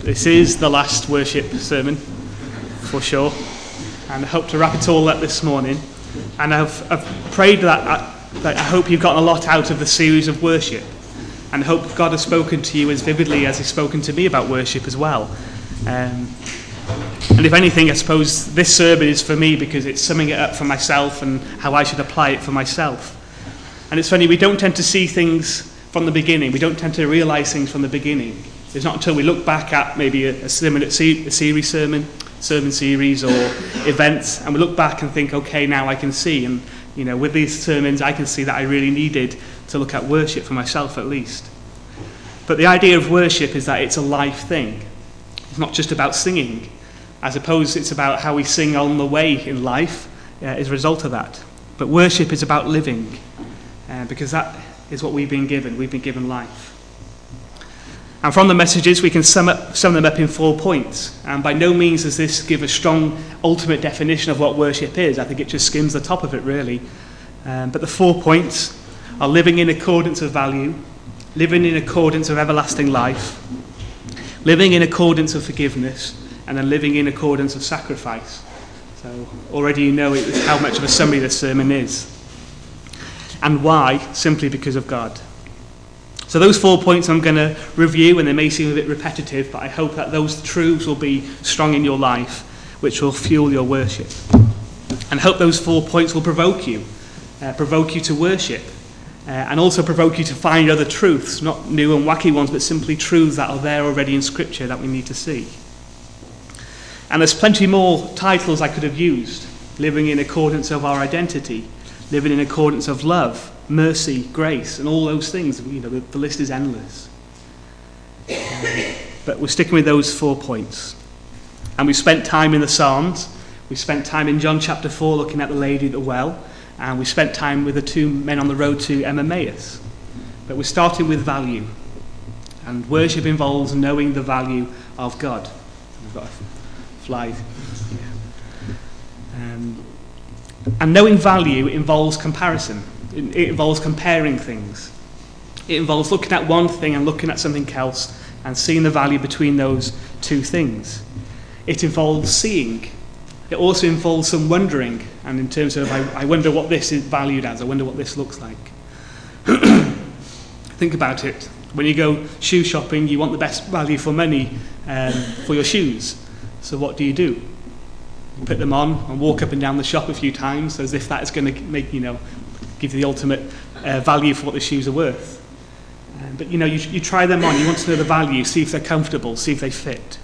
This is the last worship sermon, for sure. And I hope to wrap it all up this morning. And I've prayed that I hope you've gotten a lot out of the series of worship. And I hope God has spoken to you as vividly as he's spoken to me about worship as well. And if anything, I suppose this sermon is for me because it's summing it up for myself and how I should apply it for myself. And it's funny, we don't tend to see things from the beginning. We don't tend to realise things from the beginning. It's not until we look back at maybe a sermon series or events, and we look back and think, okay, now I can see. And with these sermons, I can see that I really needed to look at worship for myself at least. But the idea of worship is that it's a life thing. It's not just about singing. I suppose it's about how we sing on the way in life as a result of that. But worship is about living, because that is what we've been given. We've been given life. And from the messages, we can sum them up in 4 points. And by no means does this give a strong ultimate definition of what worship is. I think it just skims the top of it, really. But the 4 points are living in accordance of value, living in accordance of everlasting life, living in accordance of forgiveness, and then living in accordance of sacrifice. So already you know how much of a summary this sermon is. And why? Simply because of God. So those 4 points I'm going to review, and they may seem a bit repetitive, but I hope that those truths will be strong in your life, which will fuel your worship. And I hope those 4 points will provoke you to worship, and also provoke you to find other truths, not new and wacky ones, but simply truths that are there already in Scripture that we need to see. And there's plenty more titles I could have used. Living in accordance of our identity, living in accordance of love, mercy, grace, and all those things. The list is endless. But we're sticking with those 4 points. And we spent time in the Psalms. We spent time in John chapter 4 looking at the lady at the well. And we spent time with the 2 men on the road to Emmaus. But we're starting with value. And worship involves knowing the value of God. We've got a fly. And knowing value involves comparison. It involves comparing things. It involves looking at one thing and looking at something else and seeing the value between those 2 things. It involves seeing. It also involves some wondering, and in terms of, I wonder what this is valued as, I wonder what this looks like. Think about it. When you go shoe shopping, you want the best value for money for your shoes. So what do? You put them on and walk up and down the shop a few times as if that is going to make, give you the ultimate value for what the shoes are worth. But you try them on, you want to know the value, see if they're comfortable, see if they fit.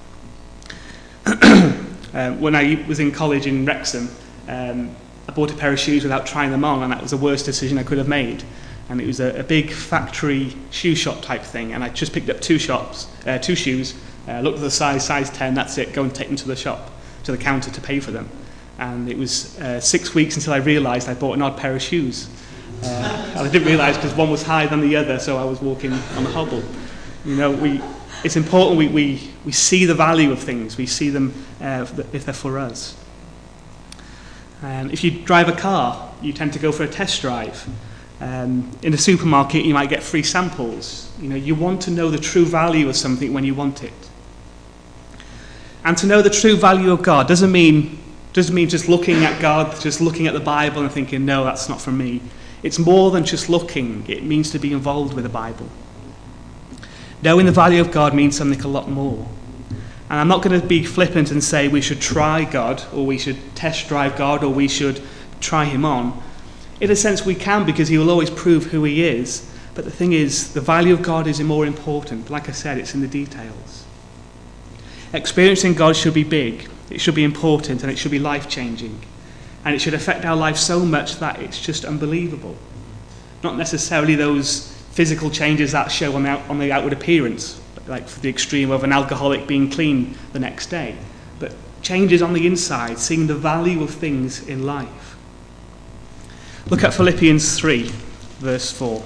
When I was in college in Wrexham, I bought a pair of shoes without trying them on, and that was the worst decision I could have made. And it was a big factory shoe shop type thing, and I just picked up 2 shoes, looked at the size 10, that's it, go and take them to the counter to pay for them. And it was 6 weeks until I realised I bought an odd pair of shoes. And I didn't realise because one was higher than the other, so I was walking on a hobble. It's important we see the value of things. We see them if they're for us. And if you drive a car, you tend to go for a test drive. In a supermarket, you might get free samples. You want to know the true value of something when you want it. And to know the true value of God doesn't mean just looking at God, just looking at the Bible and thinking, no, that's not for me. It's more than just looking. It means to be involved with the Bible. Knowing the value of God means something a lot more. And I'm not going to be flippant and say we should try God, or we should test drive God, or we should try him on. In a sense, we can, because he will always prove who he is. But the thing is, the value of God is more important. Like I said, it's in the details. Experiencing God should be big. It should be important, and it should be life-changing. And it should affect our life so much that it's just unbelievable. Not necessarily those physical changes that show on the outward appearance, like for the extreme of an alcoholic being clean the next day, but changes on the inside, seeing the value of things in life. Look at Philippians 3, verse 4.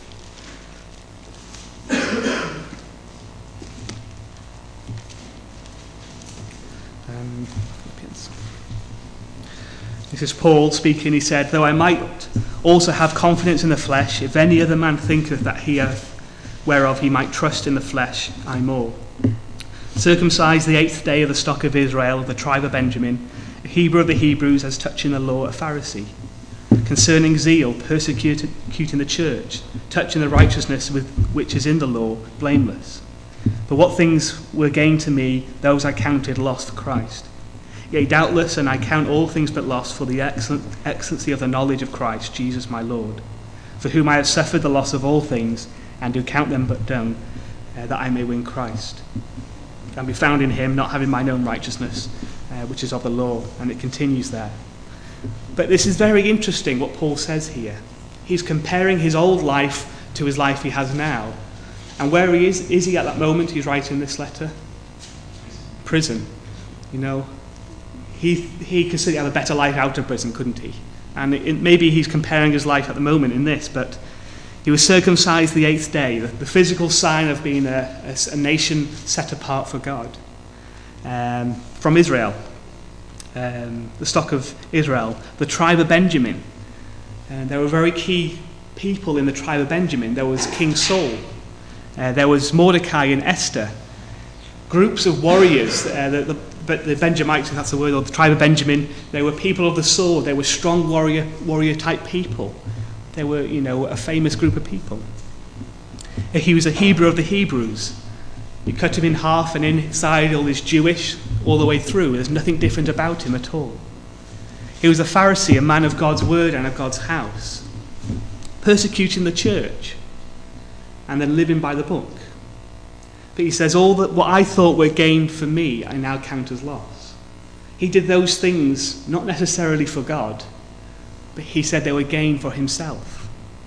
This is Paul speaking. He said, though I might also have confidence in the flesh, if any other man thinketh that he hath whereof he might trust in the flesh, I more. circumcised the 8th day of the stock of Israel, of the tribe of Benjamin, a Hebrew of the Hebrews, as touching the law, a Pharisee, concerning zeal, persecuting the church, touching the righteousness which is in the law, blameless. But what things were gained to me, those I counted loss for Christ. Yea, doubtless, and I count all things but loss for the excellency of the knowledge of Christ, Jesus my Lord, for whom I have suffered the loss of all things, and do count them but dung, that I may win Christ, and be found in him, not having mine own righteousness, which is of the law. And it continues there. But this is very interesting what Paul says here. He's comparing his old life to his life he has now. And where he is he at that moment he's writing this letter? Prison. You know, he could certainly have a better life out of prison, couldn't he? And maybe he's comparing his life at the moment in this, but he was circumcised the 8th day, the physical sign of being a nation set apart for God, from Israel, the stock of Israel, the tribe of Benjamin. And there were very key people in the tribe of Benjamin. There was King Saul, there was Mordecai and Esther, groups of warriors, but the Benjamites, if that's the word, or the tribe of Benjamin, they were people of the sword. They were strong warrior type people. They were, a famous group of people. He was a Hebrew of the Hebrews. You cut him in half, and inside all is Jewish all the way through. There's nothing different about him at all. He was a Pharisee, a man of God's word and of God's house, persecuting the church and then living by the book. But he says, all that what I thought were gained for me, I now count as loss. He did those things not necessarily for God, but he said they were gain for himself.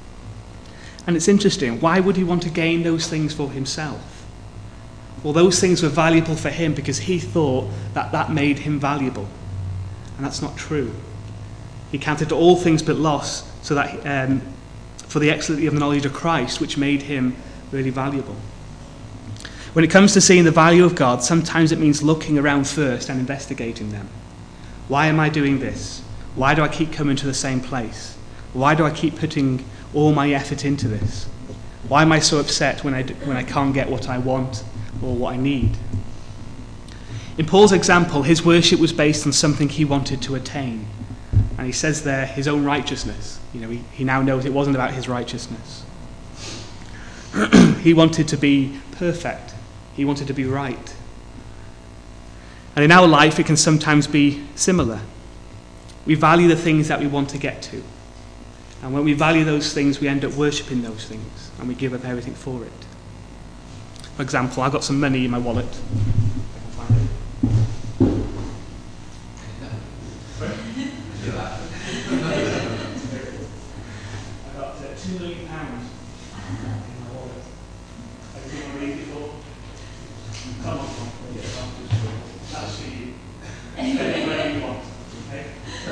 And it's interesting, why would he want to gain those things for himself? Well, those things were valuable for him because he thought that made him valuable. And that's not true. He counted all things but loss, so that for the excellency of the knowledge of Christ, which made him really valuable. When it comes to seeing the value of God, sometimes it means looking around first and investigating them. Why am I doing this? Why do I keep coming to the same place? Why do I keep putting all my effort into this? Why am I so upset when I can't get what I want or what I need? In Paul's example, his worship was based on something he wanted to attain. And he says there, his own righteousness. He now knows it wasn't about his righteousness. He wanted to be perfect. He wanted to be right. And in our life, it can sometimes be similar. We value the things that we want to get to. And when we value those things, we end up worshipping those things. And we give up everything for it. For example, I've got some money in my wallet. I've got £2 million in my wallet. I just want to read it all. Come on, that's for you. Whatever you want. Okay?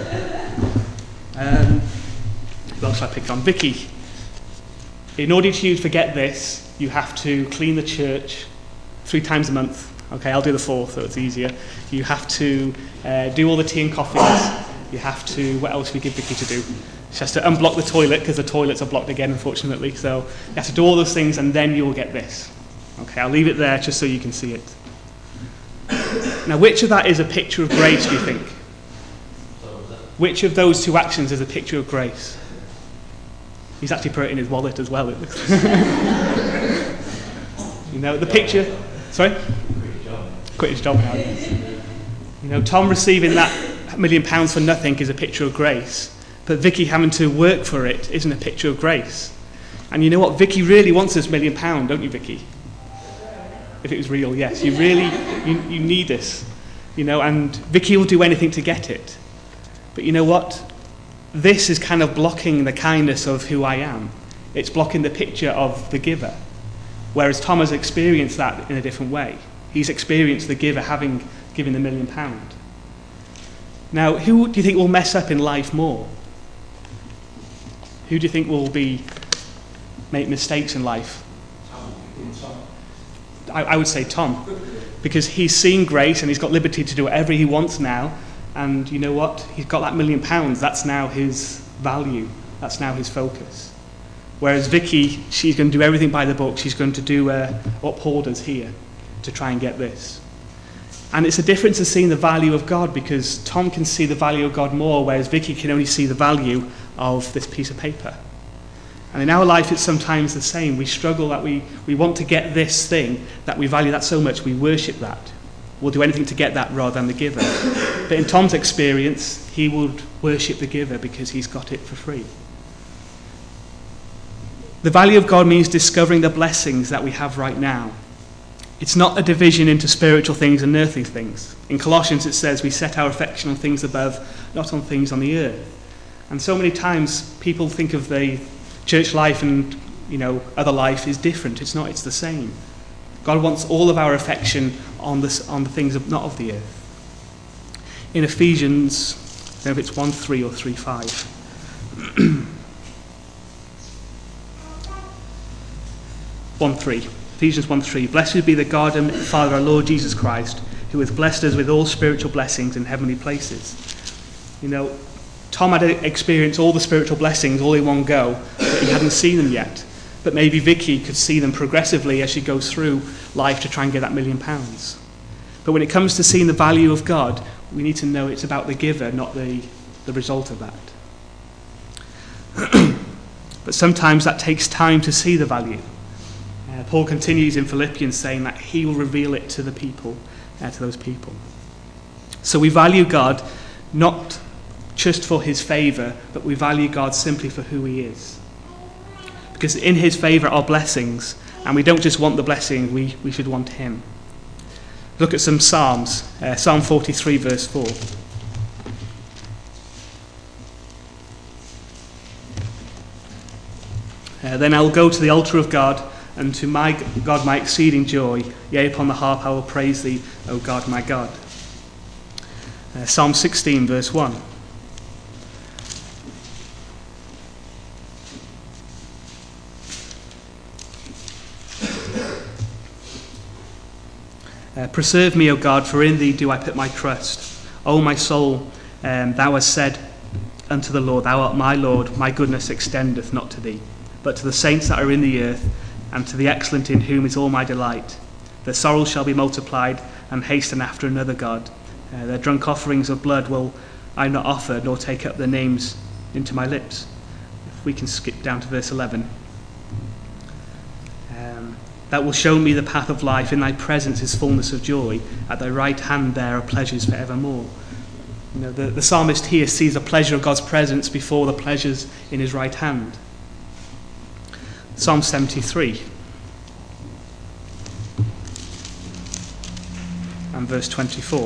Who else should I pick on? Vicky. In order to forget this, you have to clean the church 3 times a month. Okay, I'll do the 4th, so it's easier. You have to do all the tea and coffees. You have to, what else do we give Vicky to do? She has to unblock the toilet, because the toilets are blocked again, unfortunately. So you have to do all those things, and then you'll get this. Okay, I'll leave it there just so you can see it. Now, which of that is a picture of grace, do you think? Which of those 2 actions is a picture of grace? He's actually put it in his wallet as well. The picture... Sorry? Quit his job now. Tom receiving that £1 million for nothing is a picture of grace. But Vicky having to work for it isn't a picture of grace. And you know what? Vicky really wants this £1 million, don't you, Vicky? If it was real, yes. You really... You need this. And Vicky will do anything to get it. But you know what? This is kind of blocking the kindness of who I am. It's blocking the picture of the giver. Whereas Tom has experienced that in a different way. He's experienced the giver having given the £1 million. Now, who do you think will mess up in life more? Who do you think will make mistakes in life? I would say Tom. Because he's seen grace and he's got liberty to do whatever he wants now. And you know what? He's got that £1 million. That's now his value. That's now his focus. Whereas Vicky, she's going to do everything by the book. She's going to do what Paul does here to try and get this. And it's a difference in seeing the value of God, because Tom can see the value of God more, whereas Vicky can only see the value of this piece of paper. And in our life, it's sometimes the same. We struggle that we want to get this thing, that we value that so much, we worship that. We'll do anything to get that rather than the giver. But in Tom's experience, he would worship the giver because he's got it for free. The value of God means discovering the blessings that we have right now. It's not a division into spiritual things and earthly things. In Colossians it says we set our affection on things above, not on things on the earth. And so many times people think of the church life and, other life is different. It's not, it's the same. God wants all of our affection on the things not of the earth. In Ephesians, I don't know if it's 1:3 or 3:5. 1:3. Ephesians 1:3. Blessed be the God and Father, our Lord Jesus Christ, who hath blessed us with all spiritual blessings in heavenly places. Tom had experienced all the spiritual blessings all in one go, but he hadn't seen them yet. But maybe Vicky could see them progressively as she goes through life to try and get that £1 million. But when it comes to seeing the value of God, we need to know it's about the giver, not the result of that. But sometimes that takes time to see the value. Paul continues in Philippians saying that he will reveal it to the people, to those people. So we value God not just for his favour, but we value God simply for who he is. Because in his favour are blessings, and we don't just want the blessing, we should want him. Look at some Psalms. Psalm 43 verse 4. Then I will go to the altar of God, and to my God my exceeding joy. Yea, upon the harp I will praise thee, O God my God. Psalm 16 verse 1. Preserve me, O God, for in thee do I put my trust. O my soul, thou hast said unto the Lord, thou art my Lord, my goodness extendeth not to thee, but to the saints that are in the earth, and to the excellent in whom is all my delight. Their sorrows shall be multiplied, and hasten after another God. Their drunk offerings of blood will I not offer, nor take up their names into my lips. If we can skip down to verse 11. That will show me the path of life. In thy presence is fullness of joy. At thy right hand there are pleasures for evermore. The psalmist here sees the pleasure of God's presence before the pleasures in his right hand. Psalm 73 and verse 24.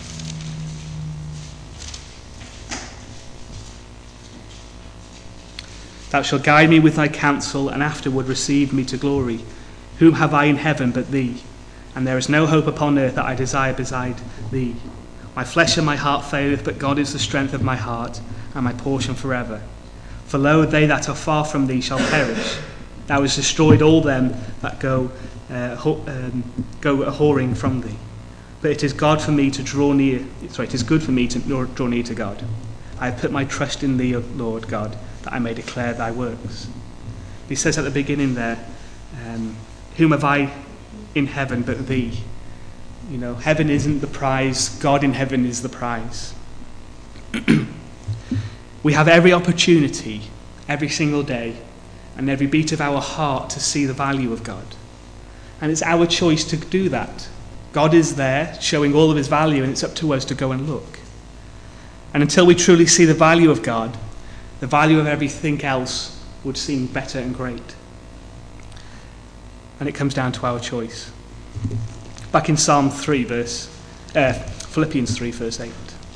Thou shalt guide me with thy counsel, and afterward receive me to glory. Whom have I in heaven but thee? And there is no hope upon earth that I desire beside thee. My flesh and my heart faileth, but God is the strength of my heart, and my portion forever. For lo, they that are far from thee shall perish. Thou hast destroyed all them that go a-whoring from thee. But it is good for me to draw near to God. I have put my trust in thee, O Lord God, that I may declare thy works. He says at the beginning there, whom have I in heaven but thee? Heaven isn't the prize. God in heaven is the prize. We have every opportunity, every single day, and every beat of our heart to see the value of God. And it's our choice to do that. God is there, showing all of his value, and it's up to us to go and look. And until we truly see the value of God, the value of everything else would seem better and great. And it comes down to our choice. Back in Philippians 3 verse 8.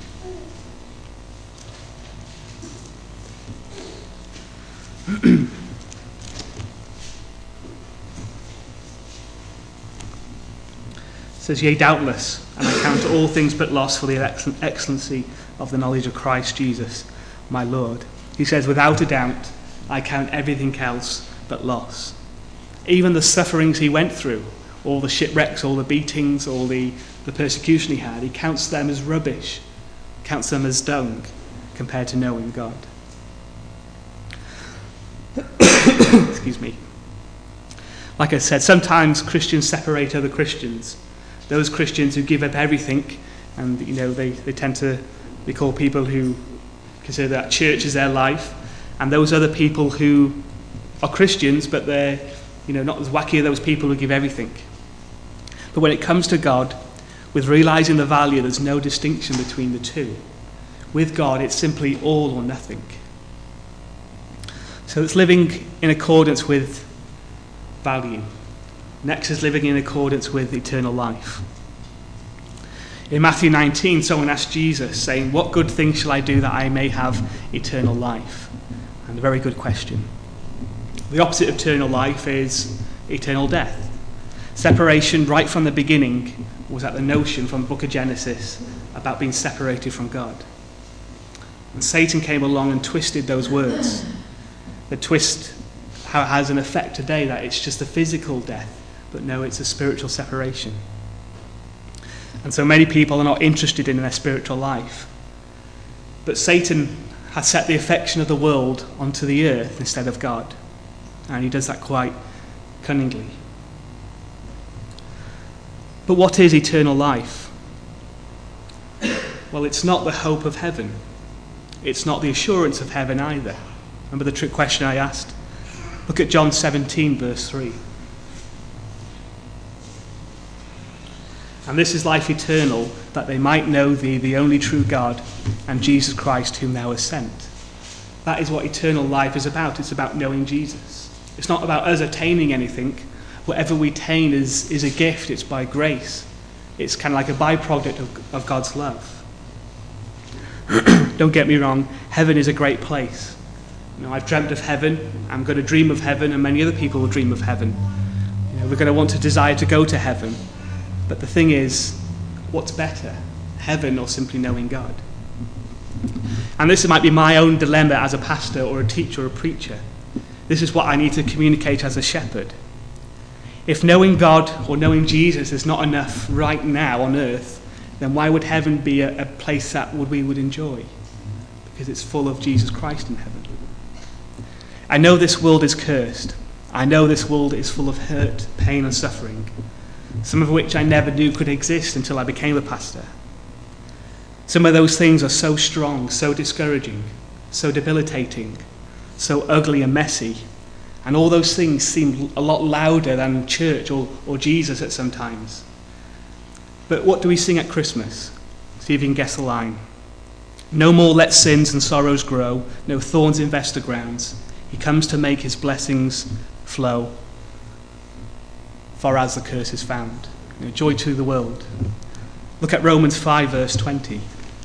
It says, yea, doubtless, and I count all things but loss for the excellency of the knowledge of Christ Jesus, my Lord. He says, without a doubt, I count everything else but loss. Even the sufferings he went through, all the shipwrecks, all the beatings, all the persecution he had, he counts them as rubbish, counts them as dung, compared to knowing God. Excuse me. Like I said, sometimes Christians separate other Christians. Those Christians who give up everything, and they tend to be called people who consider that church is their life, and those other people who are Christians, but they're not as wacky as those people who give everything. But when it comes to God, with realizing the value, there's no distinction between the two. With God, it's simply all or nothing. So it's living in accordance with value. Next is living in accordance with eternal life. In Matthew 19, someone asked Jesus, saying, "What good thing shall I do that I may have eternal life?" And a very good question. The opposite of eternal life is eternal death. Separation right from the beginning was at the notion from the book of Genesis about being separated from God. And Satan came along and twisted those words. The twist how it has an effect today, that it's just a physical death, but no, it's a spiritual separation. And so many people are not interested in their spiritual life. But Satan has set the affection of the world onto the earth instead of God. And he does that quite cunningly. But what is eternal life? Well, it's not the hope of heaven. It's not the assurance of heaven either. Remember the trick question I asked? Look at John 17, verse 3. "And this is life eternal, that they might know thee, the only true God, and Jesus Christ, whom thou hast sent." That is what eternal life is about. It's about knowing Jesus. It's not about us attaining anything. Whatever we attain is a gift. It's by grace. It's kind of like a byproduct of God's love. Don't get me wrong, heaven is a great place. I've dreamt of heaven. I'm going to dream of heaven, and many other people will dream of heaven. We're going to want to desire to go to heaven. But the thing is, what's better, heaven or simply knowing God? And this might be my own dilemma as a pastor or a teacher or a preacher. This is what I need to communicate as a shepherd. If knowing God or knowing Jesus is not enough right now on earth, then why would heaven be a place that we would enjoy? Because it's full of Jesus Christ in heaven. I know this world is cursed. I know this world is full of hurt, pain and suffering, some of which I never knew could exist until I became a pastor. Some of those things are so strong, so discouraging, so debilitating, so ugly and messy, and all those things seem a lot louder than church or Jesus at some times. But what do we sing at Christmas? See if you can guess the line. "No more let sins and sorrows grow, no thorns invest the grounds. He comes to make his blessings flow, for as the curse is found." Joy to the world. Look at Romans 5, verse 20.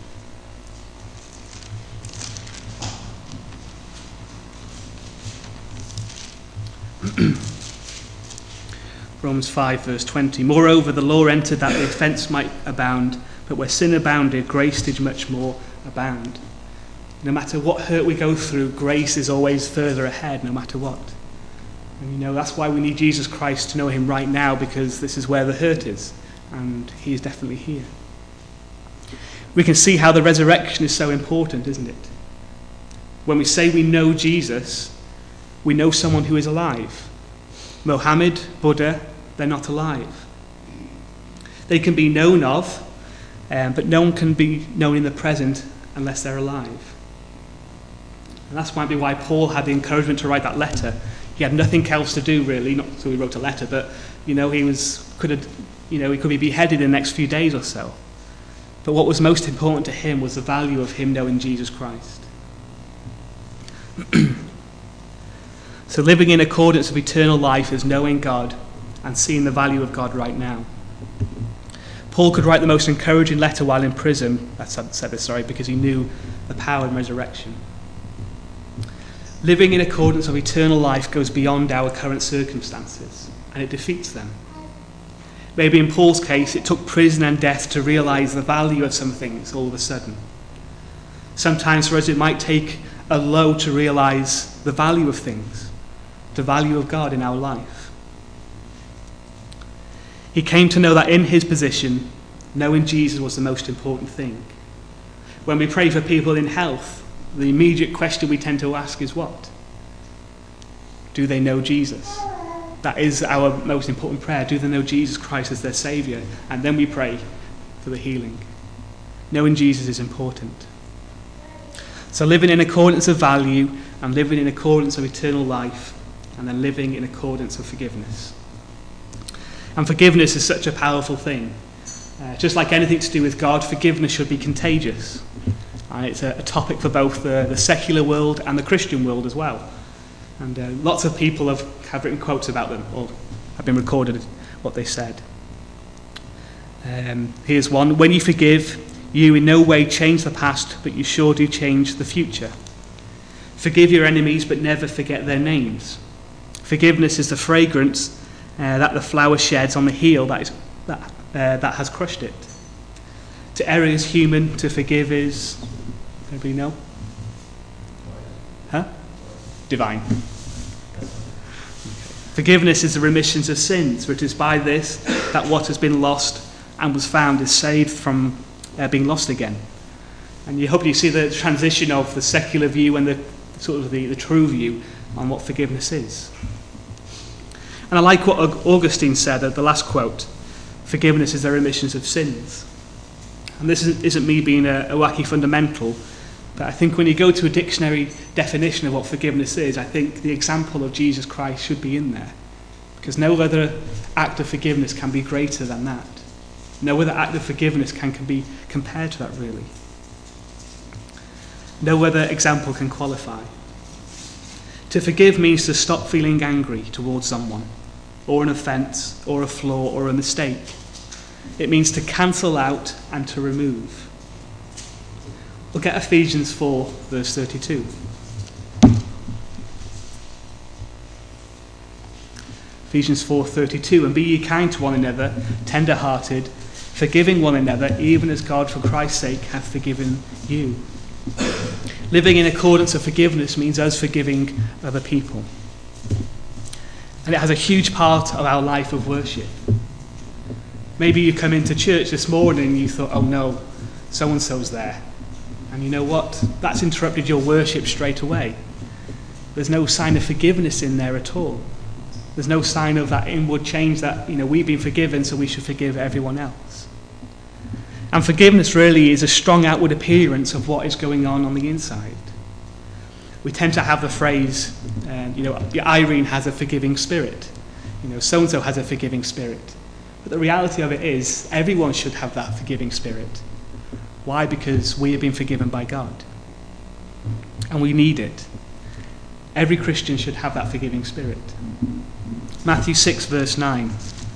Romans 5, verse 20. "Moreover, the law entered that the offence might abound, but where sin abounded, grace did much more abound." No matter what hurt we go through, grace is always further ahead, no matter what. And that's why we need Jesus Christ to know him right now, because this is where the hurt is, and he is definitely here. We can see how the resurrection is so important, isn't it? When we say we know Jesus, we know someone who is alive. Mohammed, Buddha, they're not alive. They can be known of, but no one can be known in the present unless they're alive. And that's might be why Paul had the encouragement to write that letter. He had nothing else to do, really, not so he wrote a letter, but he could be beheaded in the next few days or so. But what was most important to him was the value of him knowing Jesus Christ. So living in accordance with eternal life is knowing God and seeing the value of God right now. Paul could write the most encouraging letter while in prison, because he knew the power of resurrection. Living in accordance with eternal life goes beyond our current circumstances, and it defeats them. Maybe in Paul's case, it took prison and death to realize the value of some things all of a sudden. Sometimes for us it might take a low to realize the value of things, the value of God in our life. He came to know that in his position, knowing Jesus was the most important thing. When we pray for people in health, the immediate question we tend to ask is what? Do they know Jesus? That is our most important prayer. Do they know Jesus Christ as their Saviour? And then we pray for the healing. Knowing Jesus is important. So living in accordance of value and living in accordance of eternal life, and then living in accordance of forgiveness. And forgiveness is such a powerful thing. Just like anything to do with God, forgiveness should be contagious. And it's a topic for both the secular world and the Christian world as well. And lots of people have written quotes about them, or have been recorded what they said. Here's one. When you forgive, you in no way change the past, but you sure do change the future. Forgive your enemies, but never forget their names. Forgiveness is the fragrance that the flower sheds on the heel that has crushed it. To err is human, to forgive is... Anybody know? Divine. Forgiveness is the remission of sins, for it is by this that what has been lost and was found is saved from being lost again. And you hope you see the transition of the secular view and the true view on what forgiveness is. And I like what Augustine said at the last quote: forgiveness is the remission of sins. And this isn't me being a wacky fundamental, but I think when you go to a dictionary definition of what forgiveness is, I think the example of Jesus Christ should be in there. Because no other act of forgiveness can be greater than that. No other act of forgiveness can be compared to that, really. No other example can qualify. To forgive means to stop feeling angry towards someone, or an offence, or a flaw, or a mistake. It means to cancel out and to remove. Look at Ephesians 4, verse 32. Ephesians 4:32, and be ye kind to one another, tender-hearted, forgiving one another, even as God for Christ's sake hath forgiven you. Living in accordance with forgiveness means us forgiving other people. And it has a huge part of our life of worship. Maybe you come into church this morning and you thought, oh no, so-and-so's there. And you know what? That's interrupted your worship straight away. There's no sign of forgiveness in there at all. There's no sign of that inward change that, we've been forgiven, so we should forgive everyone else. And forgiveness really is a strong outward appearance of what is going on the inside. We tend to have the phrase, Irene has a forgiving spirit. So-and-so has a forgiving spirit. But the reality of it is, everyone should have that forgiving spirit. Why? Because we have been forgiven by God. And we need it. Every Christian should have that forgiving spirit. Matthew 6, verse 9.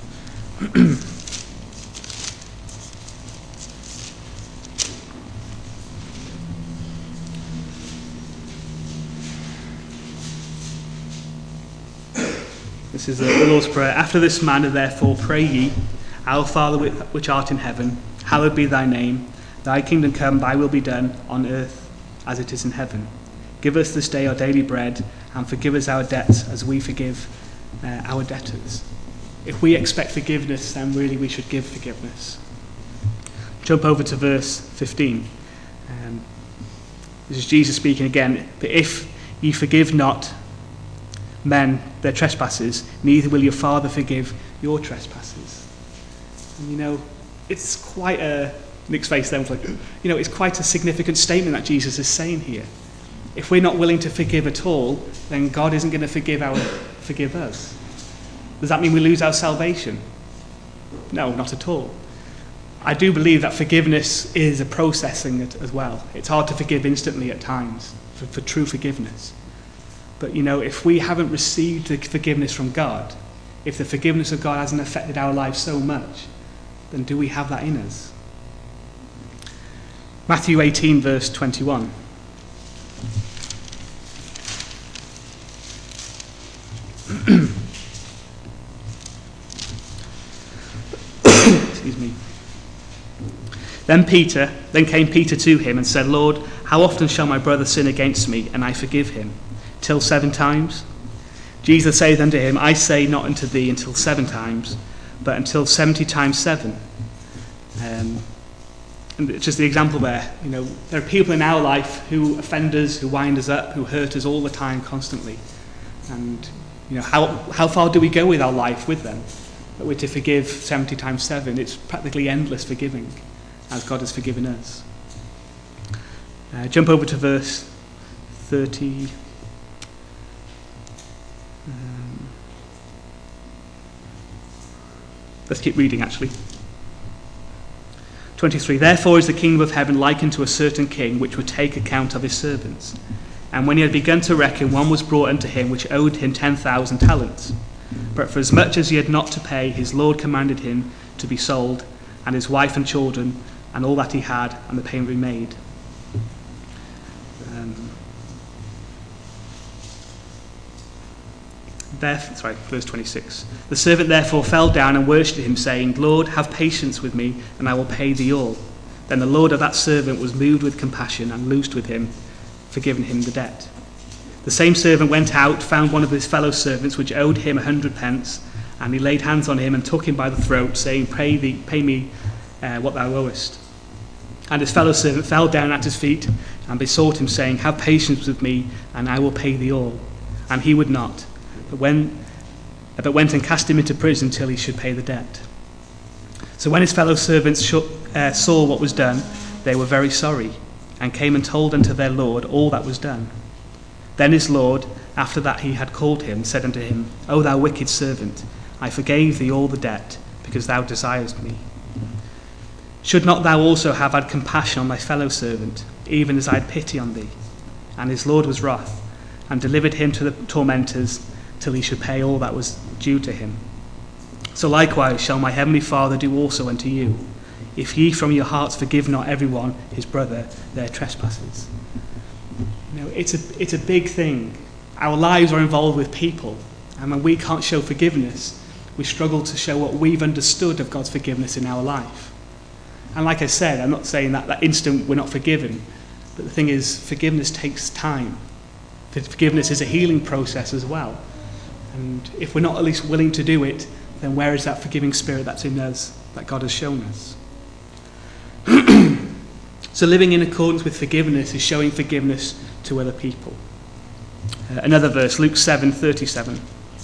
This is the Lord's Prayer. After this manner, therefore, pray ye, Our Father which art in heaven, hallowed be thy name. Thy kingdom come, thy will be done, on earth as it is in heaven. Give us this day our daily bread, and forgive us our debts as we forgive our debtors. If we expect forgiveness, then really we should give forgiveness. Jump over to verse 15. This is Jesus speaking again. But if ye forgive not men their trespasses, neither will your Father forgive your trespasses. And it's quite Nick's face then was like, it's quite a significant statement that Jesus is saying here. If we're not willing to forgive at all, then God isn't going to forgive us. Does that mean we lose our salvation? No, not at all. I do believe that forgiveness is a processing as well. It's hard to forgive instantly at times, for true forgiveness. But, if we haven't received the forgiveness from God, if the forgiveness of God hasn't affected our lives so much, then do we have that in us? Matthew 18, verse 21. Excuse me. Then came Peter to him and said, Lord, how often shall my brother sin against me, and I forgive him? Till 7 times? Jesus saith unto him, I say not unto thee until 7 times, but until 70 times 7. And it's just the example there. There are people in our life who offend us, who wind us up, who hurt us all the time, constantly. And How far do we go with our life with them? That we're to forgive 70 times 7. It's practically endless forgiving, as God has forgiven us. Jump over to verse 30. Let's keep reading, actually. 23. Therefore is the kingdom of heaven likened to a certain king, which would take account of his servants. And when he had begun to reckon, one was brought unto him, which owed him 10,000 talents. But for as much as he had not to pay, his lord commanded him to be sold, and his wife and children, and all that he had, and the payment be made. Verse 26. The servant therefore fell down and worshipped him, saying, Lord, have patience with me, and I will pay thee all. Then the lord of that servant was moved with compassion, and loosed with him, forgiving him the debt. The same servant went out, found one of his fellow servants, which owed him 100 pence, and he laid hands on him and took him by the throat, saying, Pay me what thou owest. And his fellow servant fell down at his feet and besought him, saying, Have patience with me, and I will pay thee all. And he would not, but went and cast him into prison till he should pay the debt. So when his fellow servants saw what was done, they were very sorry, and came and told unto their lord all that was done. Then his lord, after that he had called him, said unto him, O thou wicked servant, I forgave thee all the debt, because thou desiredst me. Should not thou also have had compassion on thy fellow servant, even as I had pity on thee? And his lord was wroth, and delivered him to the tormentors, till he should pay all that was due to him. So likewise shall my heavenly Father do also unto you, if ye from your hearts forgive not every one his brother their trespasses. It's a big thing. Our lives are involved with people, and when we can't show forgiveness, we struggle to show what we've understood of God's forgiveness in our life. And like I said, I'm not saying that instant we're not forgiven, but the thing is, forgiveness takes time. Forgiveness is a healing process as well. And if we're not at least willing to do it, then where is that forgiving spirit that's in us, that God has shown us? So living in accordance with forgiveness is showing forgiveness to other people. Another verse, Luke 7:37.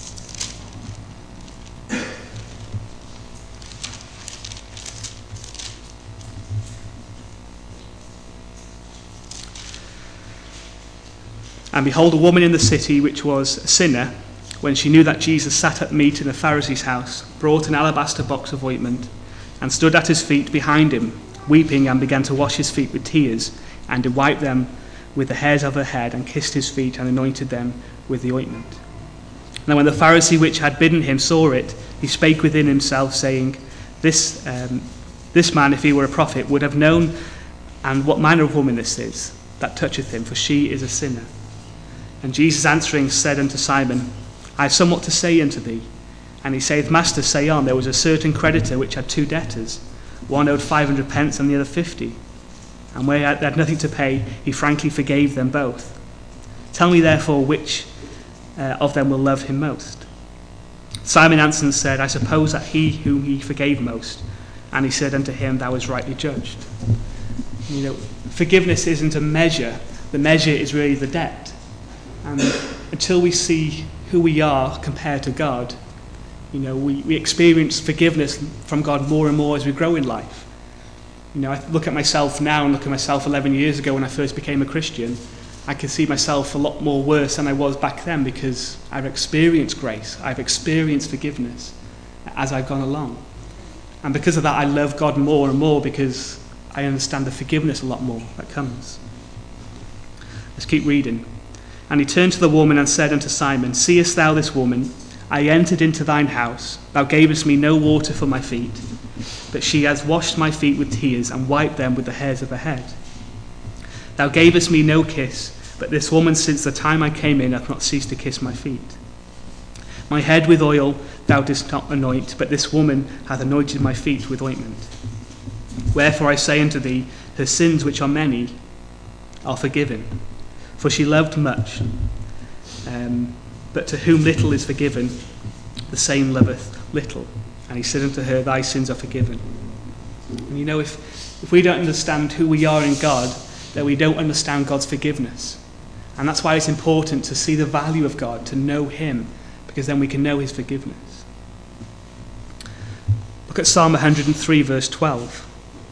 And behold, a woman in the city, which was a sinner, when she knew that Jesus sat at meat in a Pharisee's house, brought an alabaster box of ointment, and stood at his feet behind him, weeping, and began to wash his feet with tears, and to wipe them with the hairs of her head, and kissed his feet, and anointed them with the ointment. Now when the Pharisee which had bidden him saw it, he spake within himself, saying, This man, if he were a prophet, would have known and what manner of woman this is that toucheth him, for she is a sinner. And Jesus answering said unto Simon, I have somewhat to say unto thee. And he saith, Master, say on. There was a certain creditor which had 2 debtors. One owed 500 pence and the other 50. And where he had nothing to pay, he frankly forgave them both. Tell me therefore which of them will love him most. Simon answered and said, I suppose that he whom he forgave most. And he said unto him, Thou hast rightly judged. Forgiveness isn't a measure. The measure is really the debt. And until we see who we are compared to God, we experience forgiveness from God more and more as we grow in life. I look at myself now and look at myself 11 years ago when I first became a Christian. I can see myself a lot more worse than I was back then, because I've experienced grace. I've experienced forgiveness as I've gone along. And because of that, I love God more and more, because I understand the forgiveness a lot more that comes. Let's keep reading. And he turned to the woman and said unto Simon, Seest thou this woman? I entered into thine house. Thou gavest me no water for my feet, but she has washed my feet with tears and wiped them with the hairs of her head. Thou gavest me no kiss, but this woman since the time I came in hath not ceased to kiss my feet. My head with oil thou didst not anoint, but this woman hath anointed my feet with ointment. Wherefore I say unto thee, her sins, which are many, are forgiven. For she loved much, but to whom little is forgiven, the same loveth little. And he said unto her, Thy sins are forgiven. And if we don't understand who we are in God, then we don't understand God's forgiveness. And that's why it's important to see the value of God, to know him, because then we can know his forgiveness. Look at Psalm 103, verse 12.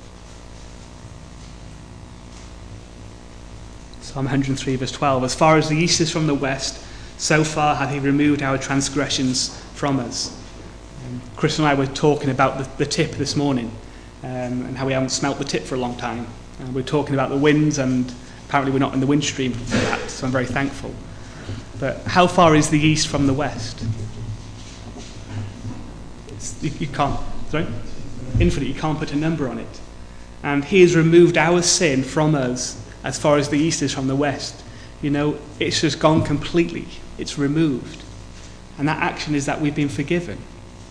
Psalm 103, verse 12. As far as the east is from the west, so far hath he removed our transgressions from us. Chris and I were talking about the tip this morning, and how we haven't smelt the tip for a long time. We're talking about the winds, and apparently we're not in the wind stream for that, so I'm very thankful. But how far is the east from the west? You can't, sorry? Infinite, you can't put a number on it. And he has removed our sin from us as far as the east is from the west. You know, it's just gone completely. It's removed. And that action is that we've been forgiven.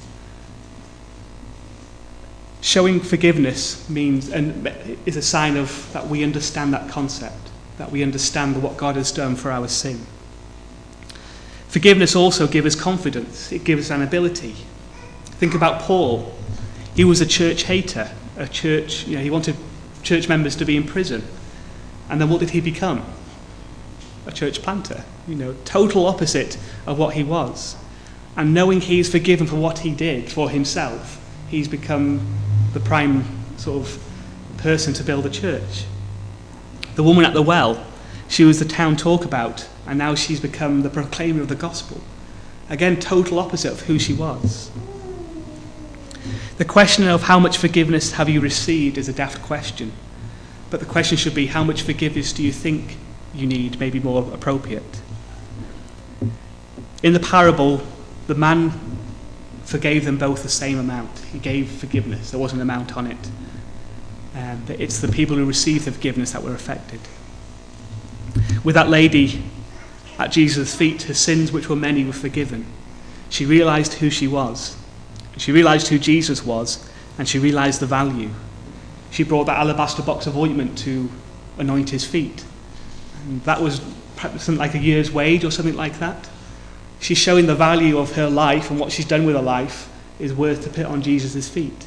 Showing forgiveness means, and is a sign of that we understand that concept, that we understand what God has done for our sin. Forgiveness also gives us confidence. It gives us an ability. Think about Paul. He was a church hater. He wanted church members to be in prison. And then what did he become? A church planter. Total opposite of what he was. And knowing he's forgiven for what he did for himself, he's become the prime sort of person to build a church. The woman at the well, she was the town talk about, and now she's become the proclaimer of the gospel. Again, total opposite of who she was. The question of how much forgiveness have you received is a daft question. But the question should be, how much forgiveness do you think you need, maybe more appropriate? In the parable, the man forgave them both the same amount. He gave forgiveness. There wasn't an amount on it. But it's the people who received the forgiveness that were affected. With that lady at Jesus' feet, her sins, which were many, were forgiven. She realized who she was. She realized who Jesus was, and she realized the value. She brought that alabaster box of ointment to anoint his feet. And that was perhaps something like a year's wage or something like that. She's showing the value of her life, and what she's done with her life is worth to put on Jesus' feet.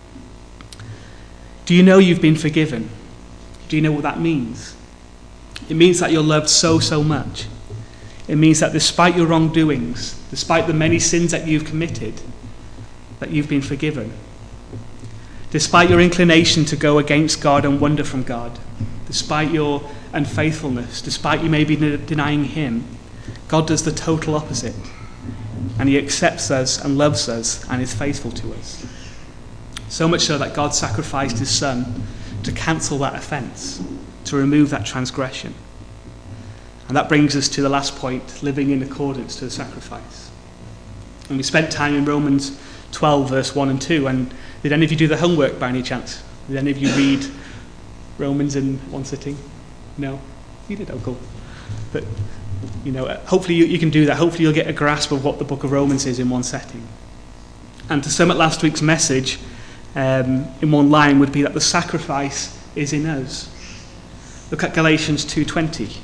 Do you know you've been forgiven? Do you know what that means? It means that you're loved so, so much. It means that despite your wrongdoings, despite the many sins that you've committed, that you've been forgiven. Despite your inclination to go against God and wander from God, despite your unfaithfulness, despite you maybe denying him, God does the total opposite. And he accepts us and loves us and is faithful to us. So much so that God sacrificed his son to cancel that offence, to remove that transgression. And that brings us to the last point, living in accordance to the sacrifice. And we spent time in Romans 12, verse 1 and 2. And did any of you do the homework by any chance? Did any of you read Romans in one sitting? No? You did? Oh, cool. But, hopefully you can do that. Hopefully you'll get a grasp of what the book of Romans is in one setting. And to sum up last week's message, in one line would be that the sacrifice is in us. Look at Galatians 2:20.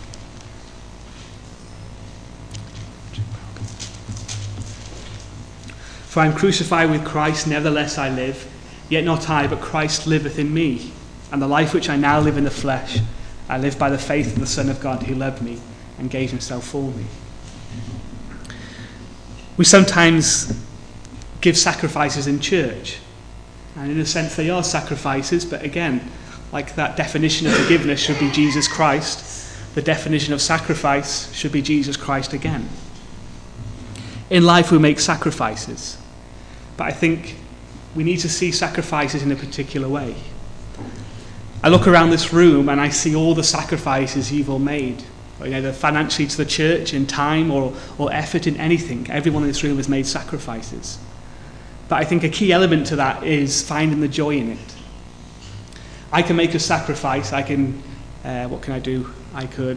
For I am crucified with Christ, nevertheless I live, yet not I, but Christ liveth in me. And the life which I now live in the flesh, I live by the faith of the Son of God who loved me and gave himself for me. We sometimes give sacrifices in church. And in a sense they are sacrifices, but again, like that definition of forgiveness should be Jesus Christ, the definition of sacrifice should be Jesus Christ again. In life we make sacrifices, but I think we need to see sacrifices in a particular way. I look around this room and I see all the sacrifices you've all made, either financially to the church, in time or effort in anything. Everyone in this room has made sacrifices. But I think a key element to that is finding the joy in it. I can make a sacrifice. What can I do? I'm trying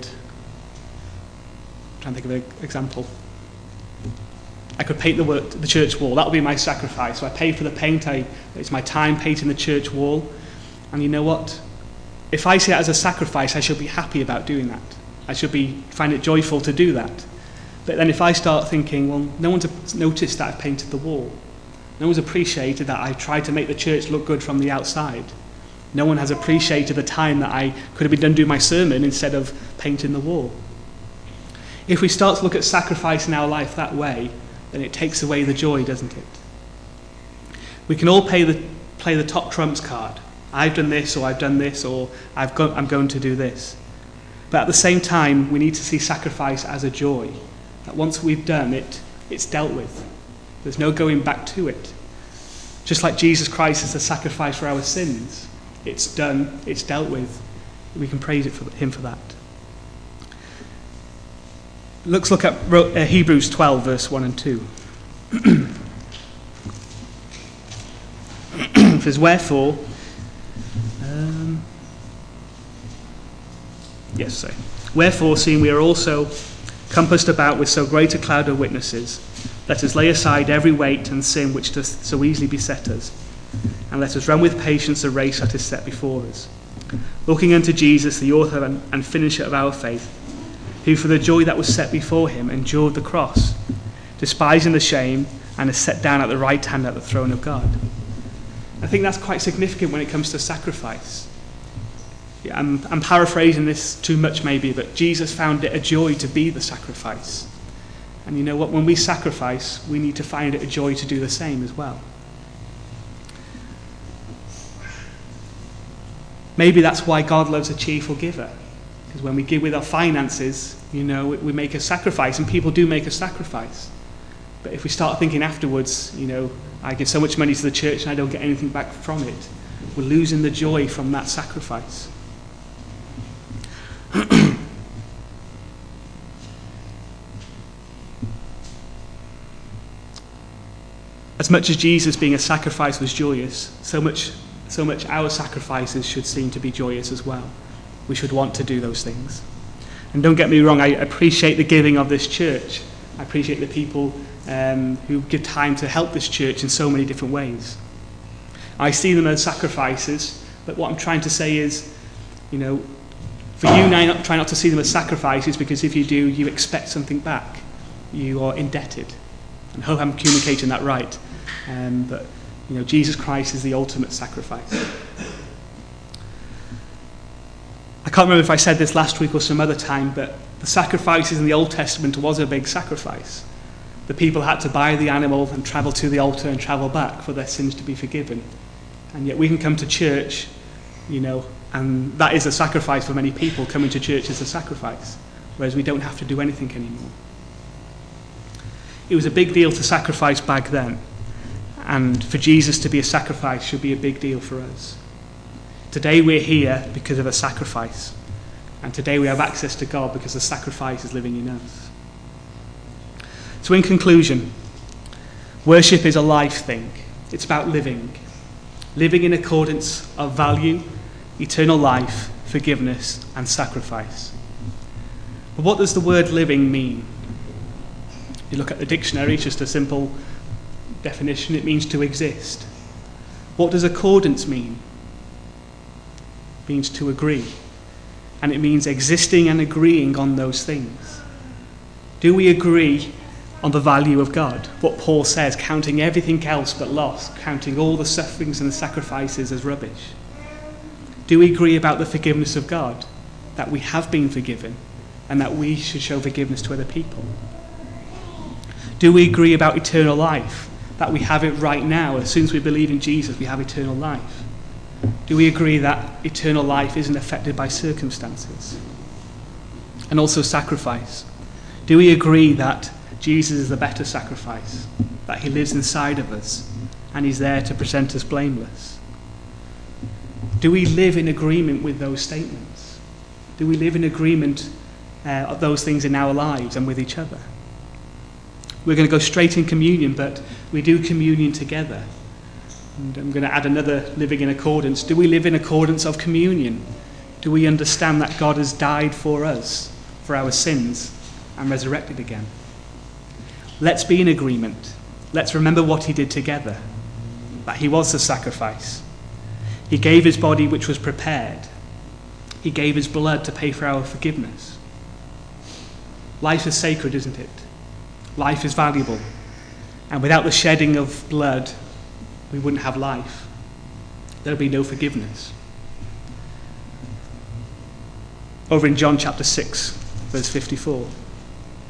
to think of an example. I could paint the church wall. That would be my sacrifice. So I pay for the paint. It's my time painting the church wall. And you know what? If I see it as a sacrifice, I should be happy about doing that. I should find it joyful to do that. But then if I start thinking, well, no one's noticed that I've painted the wall. No one's appreciated that I've tried to make the church look good from the outside. No one has appreciated the time that I could have been done doing my sermon instead of painting the wall. If we start to look at sacrifice in our life that way, then it takes away the joy, doesn't it? We can all play the top trumps card. I've done this, or I've done this, or I'm going to do this. But at the same time, we need to see sacrifice as a joy. That once we've done it, it's dealt with. There's no going back to it. Just like Jesus Christ is the sacrifice for our sins. It's done, it's dealt with. We can praise him for that. Let's look at Hebrews 12, verse 1 and 2. It says, wherefore, seeing we are also compassed about with so great a cloud of witnesses, let us lay aside every weight and sin which doth so easily beset us, and let us run with patience the race that is set before us, looking unto Jesus, the author and finisher of our faith, who for the joy that was set before him endured the cross, despising the shame, and is set down at the right hand at the throne of God. I think that's quite significant when it comes to sacrifice. Yeah, I'm paraphrasing this too much maybe, but Jesus found it a joy to be the sacrifice. And you know what? When we sacrifice, we need to find it a joy to do the same as well. Maybe that's why God loves a cheerful giver. Because when we give with our finances, we make a sacrifice, and people do make a sacrifice. But if we start thinking afterwards, I give so much money to the church and I don't get anything back from it, we're losing the joy from that sacrifice. As much as Jesus being a sacrifice was joyous, so much our sacrifices should seem to be joyous as well. We should want to do those things. And don't get me wrong, I appreciate the giving of this church. I appreciate the people who give time to help this church in so many different ways. I see them as sacrifices, but what I'm trying to say is, for you now, try not to see them as sacrifices, because if you do, you expect something back. You are indebted. And I hope I'm communicating that right. But Jesus Christ is the ultimate sacrifice. I can't remember if I said this last week or some other time, but the sacrifices in the Old Testament was a big sacrifice. The people had to buy the animal and travel to the altar and travel back for their sins to be forgiven. And yet we can come to church, and that is a sacrifice for many people. Coming to church is a sacrifice, whereas we don't have to do anything anymore. It was a big deal to sacrifice back then, and for Jesus to be a sacrifice should be a big deal for us. Today we're here because of a sacrifice, and today we have access to God because the sacrifice is living in us. So in conclusion, worship is a life thing. It's about living in accordance of value, eternal life, forgiveness, and sacrifice. But what does the word living mean? You look at the dictionary, it's just a simple definition. It means to exist. What does accordance mean? It means to agree. And it means existing and agreeing on those things. Do we agree on the value of God? What Paul says, counting everything else but loss, counting all the sufferings and the sacrifices as rubbish. Do we agree about the forgiveness of God? That we have been forgiven and that we should show forgiveness to other people? Do we agree about eternal life? That we have it right now. As soon as we believe in Jesus, we have eternal life. Do we agree that eternal life isn't affected by circumstances? And also sacrifice. Do we agree that Jesus is the better sacrifice? That he lives inside of us and he's there to present us blameless? Do we live in agreement with those statements? Do we live in agreement of those things in our lives and with each other? We're going to go straight in communion, but we do communion together. And I'm going to add another living in accordance. Do we live in accordance of communion? Do we understand that God has died for us, for our sins, and resurrected again? Let's be in agreement. Let's remember what he did together, that he was the sacrifice. He gave his body, which was prepared. He gave his blood to pay for our forgiveness. Life is sacred, isn't it? Life is valuable. And without the shedding of blood, we wouldn't have life. There would be no forgiveness. Over in John chapter 6, verse 54.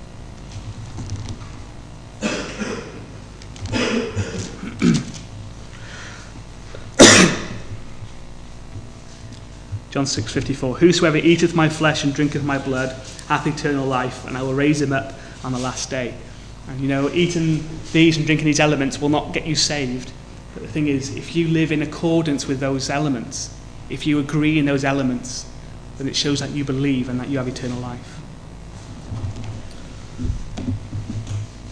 John 6:54. Whosoever eateth my flesh and drinketh my blood hath eternal life, and I will raise him up on the last day. And eating these and drinking these elements will not get you saved. But the thing is, if you live in accordance with those elements, if you agree in those elements, then it shows that you believe and that you have eternal life.